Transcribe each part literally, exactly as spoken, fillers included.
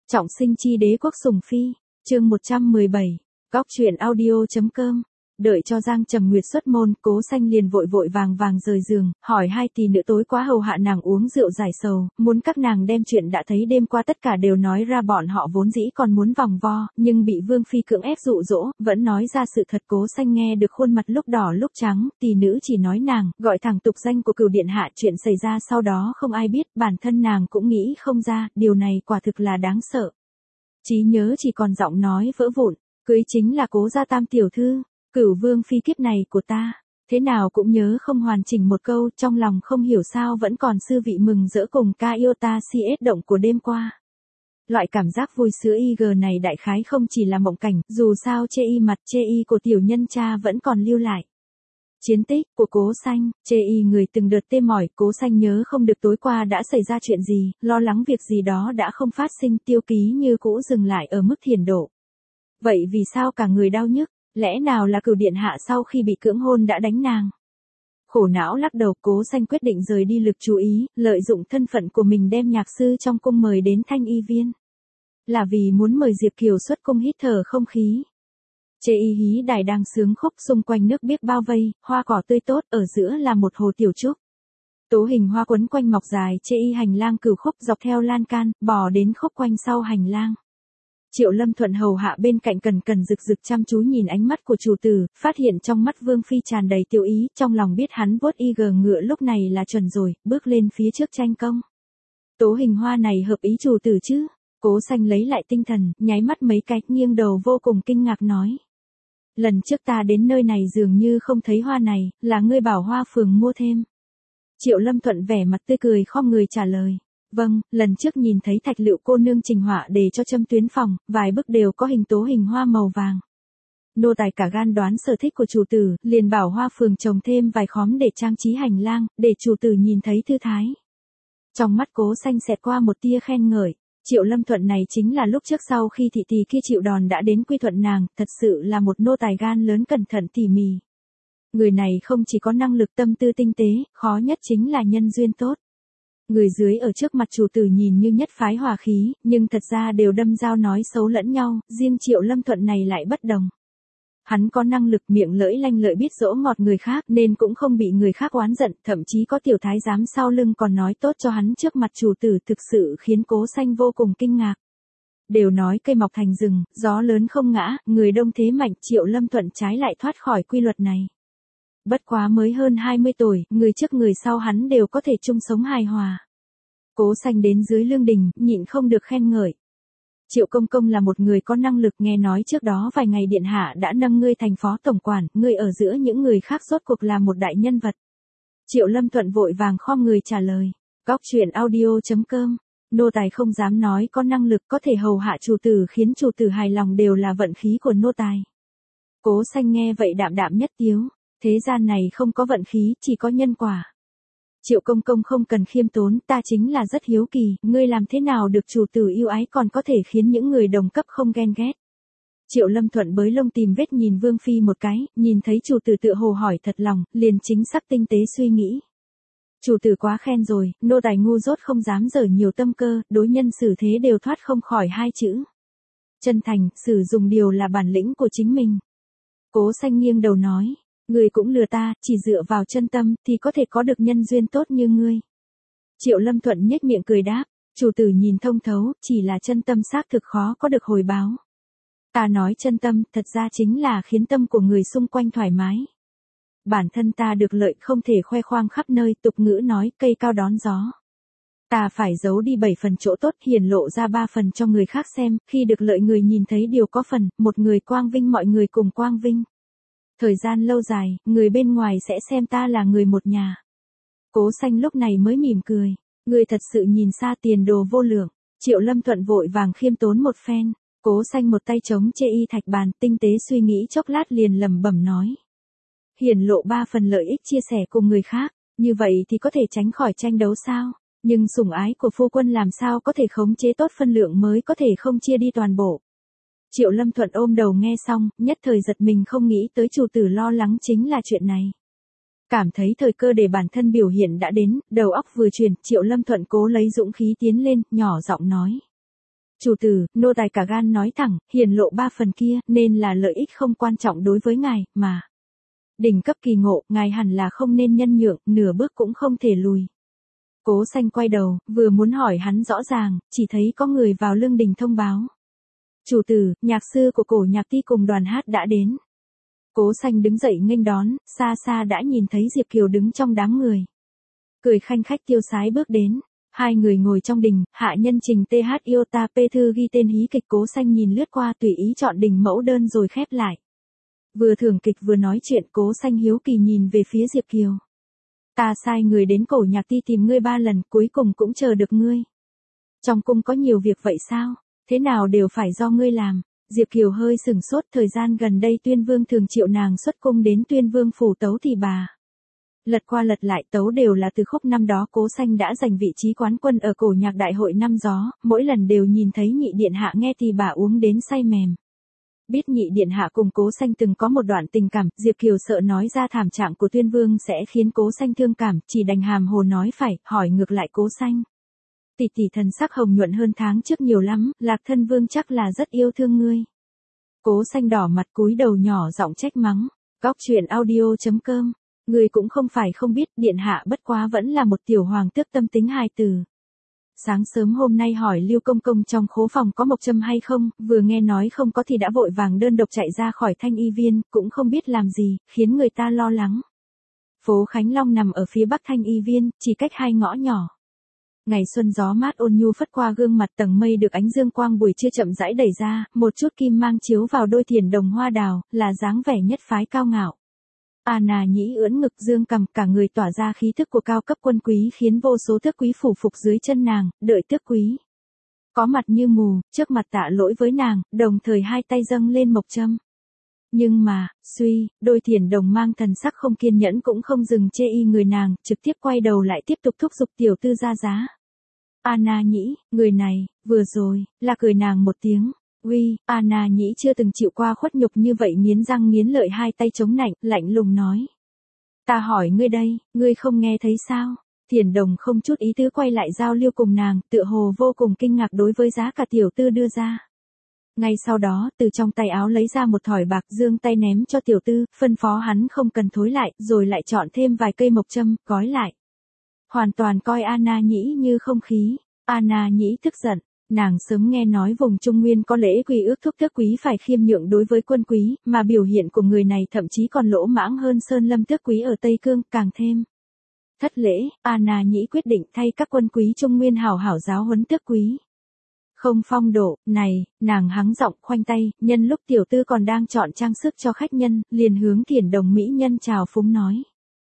Trọng sinh chi đế quốc sùng phi, chương một trăm mười bảy, góc truyện audio.com. Đợi cho Giang Trầm Nguyệt xuất môn, Cố Xanh liền vội vội vàng vàng rời giường, hỏi hai tỷ nữ tối quá hầu hạ nàng uống rượu giải sầu, muốn các nàng đem chuyện đã thấy đêm qua tất cả đều nói ra. Bọn họ vốn dĩ còn muốn vòng vo, nhưng bị Vương Phi cưỡng ép dụ dỗ, vẫn nói ra sự thật. Cố Xanh nghe được khuôn mặt lúc đỏ lúc trắng, tỷ nữ chỉ nói nàng, gọi thẳng tục danh của Cửu điện hạ. Chuyện xảy ra sau đó không ai biết, bản thân nàng cũng nghĩ không ra, điều này quả thực là đáng sợ. Trí nhớ chỉ còn giọng nói vỡ vụn, cưới chính là Cố gia tam tiểu thư. Cửu Vương Phi kiếp này của ta, thế nào cũng nhớ không hoàn chỉnh một câu, trong lòng không hiểu sao vẫn còn sư vị mừng rỡ cùng ca yêu ta si ết động của đêm qua. Loại cảm giác vui sướng y gờ này đại khái không chỉ là mộng cảnh, dù sao chê y mặt chê y của tiểu nhân cha vẫn còn lưu lại. Chiến tích của Cố Xanh, chê y người từng đợt tê mỏi. Cố Xanh nhớ không được tối qua đã xảy ra chuyện gì, lo lắng việc gì đó đã không phát sinh. Tiêu Ký như cũ dừng lại ở mức thiền độ. Vậy vì sao cả người đau nhức? Lẽ nào là Cửu điện hạ sau khi bị cưỡng hôn đã đánh nàng? Khổ não lắc đầu, Cố Xanh quyết định rời đi lực chú ý, lợi dụng thân phận của mình đem nhạc sư trong cung mời đến Thanh Y Viên. Là vì muốn mời Diệp Kiều xuất cung hít thở không khí. Chê y hí đài đang sướng khúc, xung quanh nước biếc bao vây, hoa cỏ tươi tốt, ở giữa là một hồ tiểu trúc. Tố hình hoa quấn quanh mọc dài, chê y hành lang cửu khúc dọc theo lan can, bò đến khúc quanh sau hành lang. Triệu Lâm Thuận hầu hạ bên cạnh cần cần rực rực chăm chú nhìn ánh mắt của chủ tử, phát hiện trong mắt Vương Phi tràn đầy tiêu ý, trong lòng biết hắn vuốt y gờ ngựa lúc này là chuẩn rồi, bước lên phía trước tranh công. Tố hình hoa này hợp ý chủ tử chứ? Cố Xanh lấy lại tinh thần, nháy mắt mấy cái, nghiêng đầu vô cùng kinh ngạc nói. Lần trước ta đến nơi này dường như không thấy hoa này, là ngươi bảo Hoa Phường mua thêm. Triệu Lâm Thuận vẻ mặt tươi cười khom người trả lời. Vâng, lần trước nhìn thấy Thạch Lựu cô nương trình họa để cho châm tuyến phòng, vài bức đều có hình tố hình hoa màu vàng. Nô tài cả gan đoán sở thích của chủ tử, liền bảo Hoa Phường trồng thêm vài khóm để trang trí hành lang, để chủ tử nhìn thấy thư thái. Trong mắt Cố Xanh xẹt qua một tia khen ngợi. Triệu Lâm Thuận này chính là lúc trước sau khi thị tỷ kia chịu đòn đã đến quy thuận nàng, thật sự là một nô tài gan lớn cẩn thận tỉ mỉ. Người này không chỉ có năng lực tâm tư tinh tế, khó nhất chính là nhân duyên tốt. Người dưới ở trước mặt chủ tử nhìn như nhất phái hòa khí, nhưng thật ra đều đâm dao nói xấu lẫn nhau, riêng Triệu Lâm Thuận này lại bất đồng. Hắn có năng lực miệng lưỡi lanh lợi biết dỗ ngọt người khác nên cũng không bị người khác oán giận, thậm chí có tiểu thái giám sau lưng còn nói tốt cho hắn trước mặt chủ tử, thực sự khiến Cố Xanh vô cùng kinh ngạc. Đều nói cây mọc thành rừng, gió lớn không ngã, người đông thế mạnh, Triệu Lâm Thuận trái lại thoát khỏi quy luật này. Bất quá mới hơn hai mươi tuổi, người trước người sau hắn đều có thể chung sống hài hòa. Cố Xanh đến dưới lương đình, nhịn không được khen ngợi. Triệu công công là một người có năng lực, nghe nói trước đó vài ngày điện hạ đã nâng ngươi thành phó tổng quản, ngươi ở giữa những người khác rốt cuộc là một đại nhân vật. Triệu Lâm Thuận vội vàng khom người trả lời. Góc truyện audio.com. Nô tài không dám nói có năng lực có thể hầu hạ chủ tử khiến chủ tử hài lòng đều là vận khí của nô tài. Cố Xanh nghe vậy đạm đạm nhất tiếu. Thế gian này không có vận khí, chỉ có nhân quả. Triệu công công không cần khiêm tốn, ta chính là rất hiếu kỳ, ngươi làm thế nào được chủ tử yêu ái còn có thể khiến những người đồng cấp không ghen ghét. Triệu Lâm Thuận bới lông tìm vết nhìn Vương Phi một cái, nhìn thấy chủ tử tự hồ hỏi thật lòng, liền chính xác tinh tế suy nghĩ. Chủ tử quá khen rồi, nô tài ngu dốt không dám dở nhiều tâm cơ, đối nhân xử thế đều thoát không khỏi hai chữ. Chân thành, sử dụng điều là bản lĩnh của chính mình. Cố Xanh nghiêng đầu nói. Ngươi cũng lừa ta, chỉ dựa vào chân tâm thì có thể có được nhân duyên tốt như ngươi. Triệu Lâm Thuận nhếch miệng cười đáp, chủ tử nhìn thông thấu, chỉ là chân tâm xác thực khó có được hồi báo. Ta nói chân tâm, thật ra chính là khiến tâm của người xung quanh thoải mái. Bản thân ta được lợi không thể khoe khoang khắp nơi, tục ngữ nói cây cao đón gió. Ta phải giấu đi bảy phần chỗ tốt, hiển lộ ra ba phần cho người khác xem, khi được lợi người nhìn thấy điều có phần, một người quang vinh mọi người cùng quang vinh. Thời gian lâu dài, người bên ngoài sẽ xem ta là người một nhà. Cố Xanh lúc này mới mỉm cười. Người thật sự nhìn xa tiền đồ vô lượng. Triệu Lâm Thuận vội vàng khiêm tốn một phen. Cố Xanh một tay chống chê y thạch bàn, tinh tế suy nghĩ chốc lát liền lẩm bẩm nói. Hiển lộ ba phần lợi ích chia sẻ cùng người khác, như vậy thì có thể tránh khỏi tranh đấu sao? Nhưng sủng ái của phu quân làm sao có thể khống chế tốt phân lượng mới có thể không chia đi toàn bộ. Triệu Lâm Thuận ôm đầu nghe xong, nhất thời giật mình không nghĩ tới chủ tử lo lắng chính là chuyện này. Cảm thấy thời cơ để bản thân biểu hiện đã đến, đầu óc vừa chuyển, Triệu Lâm Thuận cố lấy dũng khí tiến lên, nhỏ giọng nói. Chủ tử, nô tài cả gan nói thẳng, hiển lộ ba phần kia, nên là lợi ích không quan trọng đối với ngài, mà. Đỉnh cấp kỳ ngộ, ngài hẳn là không nên nhân nhượng, nửa bước cũng không thể lùi. Cố Xanh quay đầu, vừa muốn hỏi hắn rõ ràng, chỉ thấy có người vào lương đình thông báo. Chủ tử, nhạc sư của cổ nhạc ti cùng đoàn hát đã đến. Cố Xanh đứng dậy nghênh đón, xa xa đã nhìn thấy Diệp Kiều đứng trong đám người. Cười khanh khách tiêu sái bước đến. Hai người ngồi trong đình, hạ nhân trình tê hát Iota P thư ghi tên hí kịch. Cố Xanh nhìn lướt qua tùy ý chọn đình mẫu đơn rồi khép lại. Vừa thưởng kịch vừa nói chuyện. Cố Xanh hiếu kỳ nhìn về phía Diệp Kiều. Ta sai người đến cổ nhạc ti tìm ngươi ba lần, cuối cùng cũng chờ được ngươi. Trong cung có nhiều việc vậy sao? Thế nào đều phải do ngươi làm. Diệp Kiều hơi sừng sốt, thời gian gần đây Tuyên Vương thường triệu nàng xuất cung đến Tuyên Vương phủ tấu thì bà. Lật qua lật lại tấu đều là từ khúc năm đó Cố Xanh đã giành vị trí quán quân ở cổ nhạc đại hội năm gió, mỗi lần đều nhìn thấy nhị điện hạ nghe thì bà uống đến say mềm. Biết nhị điện hạ cùng Cố Xanh từng có một đoạn tình cảm, Diệp Kiều sợ nói ra thảm trạng của Tuyên Vương sẽ khiến Cố Xanh thương cảm, chỉ đành hàm hồ nói phải, hỏi ngược lại Cố Xanh. Tỷ tỷ thần sắc hồng nhuận hơn tháng trước nhiều lắm, Lạc Thân Vương chắc là rất yêu thương ngươi. Cố Xanh đỏ mặt cúi đầu nhỏ giọng trách mắng. Góc truyện audio chấm com. Ngươi cũng không phải không biết, điện hạ bất quá vẫn là một tiểu hoàng tước tâm tính hài từ. Sáng sớm hôm nay hỏi Lưu Công Công trong khố phòng có mộc châm hay không, vừa nghe nói không có thì đã vội vàng đơn độc chạy ra khỏi Thanh Y Viên, cũng không biết làm gì, khiến người ta lo lắng. Phố Khánh Long nằm ở phía bắc Thanh Y Viên, chỉ cách hai ngõ nhỏ. Ngày xuân gió mát ôn nhu phất qua gương mặt, tầng mây được ánh dương quang buổi trưa chậm rãi đẩy ra, một chút kim mang chiếu vào đôi thiền đồng hoa đào, là dáng vẻ nhất phái cao ngạo. Anna Nhĩ ưỡn ngực dương cằm, cả người tỏa ra khí thức của cao cấp quân quý khiến vô số tước quý phủ phục dưới chân nàng, đợi tước quý. Có mặt như mù, trước mặt tạ lỗi với nàng, đồng thời hai tay dâng lên mộc châm. Nhưng mà, suy, đôi thiền đồng mang thần sắc không kiên nhẫn cũng không dừng chê y người nàng, trực tiếp quay đầu lại tiếp tục thúc giục tiểu tư ra giá. Anna Nhĩ, người này, vừa rồi, là cười nàng một tiếng. Uy, Anna Nhĩ chưa từng chịu qua khuất nhục như vậy, nghiến răng nghiến lợi hai tay chống nạnh, lạnh lùng nói. Ta hỏi ngươi đây, ngươi không nghe thấy sao? Thiền đồng không chút ý tứ quay lại giao lưu cùng nàng, tựa hồ vô cùng kinh ngạc đối với giá cả tiểu tư đưa ra. Ngay sau đó, từ trong tay áo lấy ra một thỏi bạc, giương tay ném cho tiểu tư, phân phó hắn không cần thối lại, rồi lại chọn thêm vài cây mộc châm, gói lại. Hoàn toàn coi Anna Nhĩ như không khí. Anna Nhĩ tức giận. Nàng sớm nghe nói vùng Trung Nguyên có lễ quy ước thúc tước quý phải khiêm nhượng đối với quân quý, mà biểu hiện của người này thậm chí còn lỗ mãng hơn Sơn Lâm tước quý ở Tây Cương, càng thêm. Thất lễ, Anna Nhĩ quyết định thay các quân quý Trung Nguyên hảo hảo giáo huấn tước quý. Không phong độ, này, nàng hắng giọng khoanh tay, nhân lúc tiểu tư còn đang chọn trang sức cho khách nhân, liền hướng thiền đồng mỹ nhân chào phúng nói.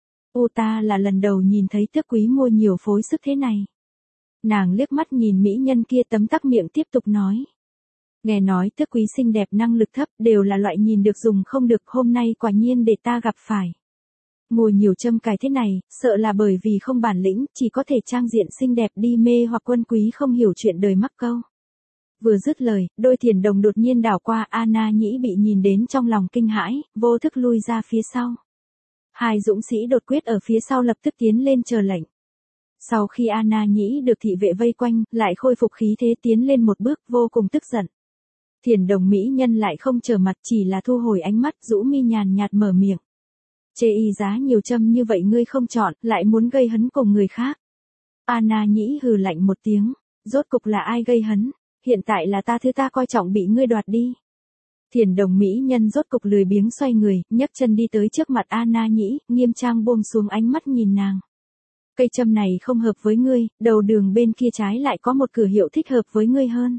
Ô ta là lần đầu nhìn thấy tước quý mua nhiều phối sức thế này. Nàng liếc mắt nhìn mỹ nhân kia tấm tắc miệng tiếp tục nói. Nghe nói tước quý xinh đẹp năng lực thấp đều là loại nhìn được dùng không được, hôm nay quả nhiên để ta gặp phải. Mua nhiều châm cài thế này, sợ là bởi vì không bản lĩnh, chỉ có thể trang diện xinh đẹp đi mê hoặc quân quý không hiểu chuyện đời mắc câu. Vừa dứt lời, đôi thiền đồng đột nhiên đảo qua, Anna Nhĩ bị nhìn đến trong lòng kinh hãi, vô thức lui ra phía sau. Hai dũng sĩ đột quyết ở phía sau lập tức tiến lên chờ lệnh. Sau khi Anna Nhĩ được thị vệ vây quanh, lại khôi phục khí thế tiến lên một bước, vô cùng tức giận. Thiền đồng mỹ nhân lại không trở mặt, chỉ là thu hồi ánh mắt, rũ mi nhàn nhạt mở miệng. Chê y giá nhiều châm như vậy ngươi không chọn, lại muốn gây hấn cùng người khác. Anna Nhĩ hừ lạnh một tiếng, rốt cục là ai gây hấn, hiện tại là ta thứ ta coi trọng bị ngươi đoạt đi. Thiền đồng mỹ nhân rốt cục lười biếng xoay người, nhấc chân đi tới trước mặt Anna Nhĩ, nghiêm trang buông xuống ánh mắt nhìn nàng. Cây châm này không hợp với ngươi, đầu đường bên kia trái lại có một cửa hiệu thích hợp với ngươi hơn.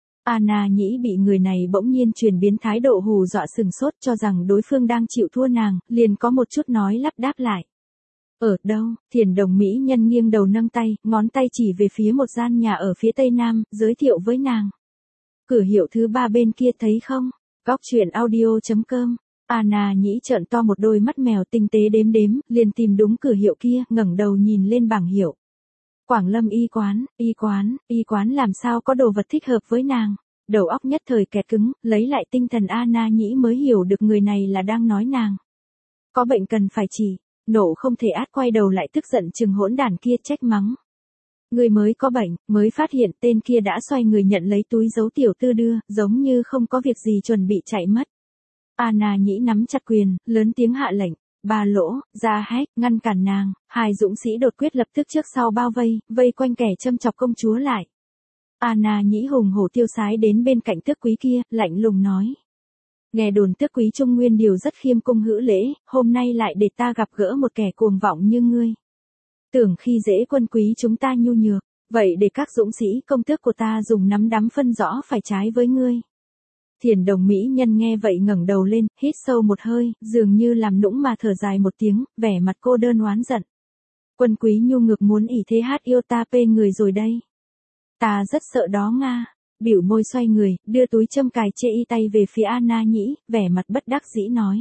Anna Nhĩ bị người này bỗng nhiên chuyển biến thái độ hù dọa sừng sốt, cho rằng đối phương đang chịu thua nàng, liền có một chút nói lắp đáp lại. Ở đâu? Thiền đồng mỹ nhân nghiêng đầu nâng tay, ngón tay chỉ về phía một gian nhà ở phía tây nam, giới thiệu với nàng. Cửa hiệu thứ ba bên kia thấy không? Góc truyện audio chấm com. Anna Nhĩ trợn to một đôi mắt mèo tinh tế đếm đếm, liền tìm đúng cửa hiệu kia, ngẩng đầu nhìn lên bảng hiệu. Quảng Lâm y quán, y quán, y quán làm sao có đồ vật thích hợp với nàng. Đầu óc nhất thời kẹt cứng, lấy lại tinh thần Anna Nhĩ mới hiểu được người này là đang nói nàng. Có bệnh cần phải trị, nộ không thể át, quay đầu lại tức giận chừng hỗn đản kia trách mắng. Người mới có bệnh, mới phát hiện tên kia đã xoay người nhận lấy túi giấu tiểu tư đưa, giống như không có việc gì chuẩn bị chạy mất. Anna Nhĩ nắm chặt quyền, lớn tiếng hạ lệnh. Ba Lỗ, ra hét, ngăn cản nàng, hai dũng sĩ đột quyết lập tức trước sau bao vây, vây quanh kẻ châm chọc công chúa lại. Anna Nhĩ hùng hổ tiêu sái đến bên cạnh tước quý kia, lạnh lùng nói. Nghe đồn tước quý Trung Nguyên điều rất khiêm cung hữu lễ, hôm nay lại để ta gặp gỡ một kẻ cuồng vọng như ngươi. Tưởng khi dễ quân quý chúng ta nhu nhược, vậy để các dũng sĩ công tước của ta dùng nắm đấm phân rõ phải trái với ngươi. Thiền đồng mỹ nhân nghe vậy ngẩng đầu lên, hít sâu một hơi, dường như làm nũng mà thở dài một tiếng, vẻ mặt cô đơn oán giận. Quân quý nhu ngược muốn ỷ thế hát yêu ta pê người rồi đây. Ta rất sợ đó Nga. Bỉu môi xoay người, đưa túi châm cài chê y tay về phía Anna Nhĩ, vẻ mặt bất đắc dĩ nói.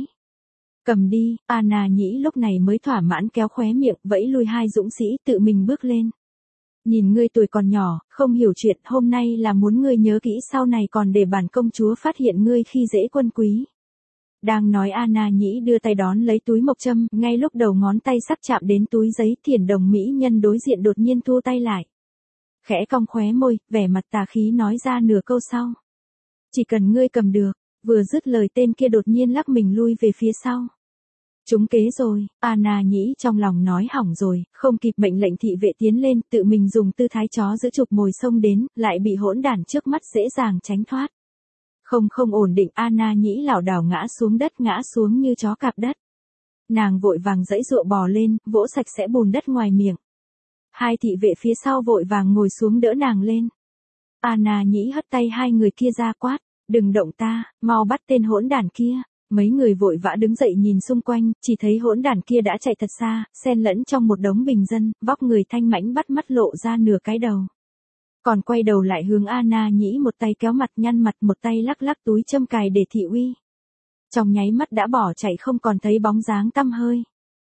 Cầm đi, Anna Nhĩ lúc này mới thỏa mãn kéo khóe miệng, vẫy lui hai dũng sĩ tự mình bước lên. Nhìn ngươi tuổi còn nhỏ, không hiểu chuyện, hôm nay là muốn ngươi nhớ kỹ sau này còn để bản công chúa phát hiện ngươi khi dễ quân quý. Đang nói Anna Nhĩ đưa tay đón lấy túi mộc châm, ngay lúc đầu ngón tay sắp chạm đến túi giấy, Thiền đồng mỹ nhân đối diện đột nhiên thu tay lại. Khẽ cong khóe môi, vẻ mặt tà khí nói ra nửa câu sau. Chỉ cần ngươi cầm được, vừa dứt lời tên kia đột nhiên lắc mình lui về phía sau. Trúng kế rồi, Anna Nhĩ trong lòng nói hỏng rồi, không kịp mệnh lệnh thị vệ tiến lên, tự mình dùng tư thái chó giữ trục mồi xông đến, lại bị hỗn đản trước mắt dễ dàng tránh thoát. Không không ổn định, Anna Nhĩ lảo đảo ngã xuống đất, ngã xuống như chó cạp đất. Nàng vội vàng giãy giụa bò lên, vỗ sạch sẽ bùn đất ngoài miệng. Hai thị vệ phía sau vội vàng ngồi xuống đỡ nàng lên. Anna Nhĩ hất tay hai người kia ra quát, đừng động ta, mau bắt tên hỗn đản kia. Mấy người vội vã đứng dậy nhìn xung quanh, chỉ thấy hỗn đản kia đã chạy thật xa, xen lẫn trong một đống bình dân, vóc người thanh mãnh bắt mắt lộ ra nửa cái đầu. Còn quay đầu lại hướng Anna Nhĩ một tay kéo mặt nhăn mặt, một tay lắc lắc túi châm cài để thị uy. Trong nháy mắt đã bỏ chạy không còn thấy bóng dáng tăm hơi.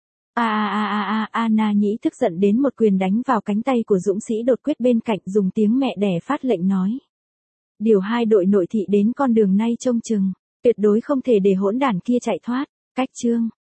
A a a a a, Anna Nhĩ tức giận đến một quyền đánh vào cánh tay của dũng sĩ đột quyết bên cạnh, dùng tiếng mẹ đẻ phát lệnh nói. Điều hai đội nội thị đến con đường nay trông chừng, tuyệt đối không thể để hỗn đản kia chạy thoát. Cách chương